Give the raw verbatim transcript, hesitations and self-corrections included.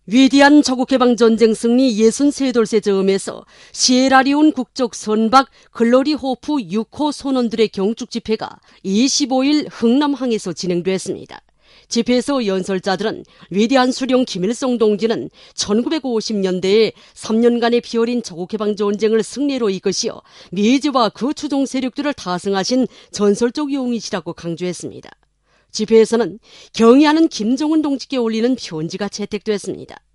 위대한 저국해방전쟁 승리 예순세 돌세 즈음에서 시에라리온 국적 선박 글로리 호프 육 호 선원들의 경축 집회가 이십오일 흥남항에서 진행됐습니다. 집회에서 연설자들은 위대한 수령 김일성 동지는 천구백오십년대에 삼 년간의 피어린 저국해방전쟁을 승리로 이끄시어 미제와 그 추종 세력들을 타승하신 전설적 용이시라고 강조했습니다. 집회에서는 경의하는 김정은 동지께 올리는 편지가 채택됐습니다.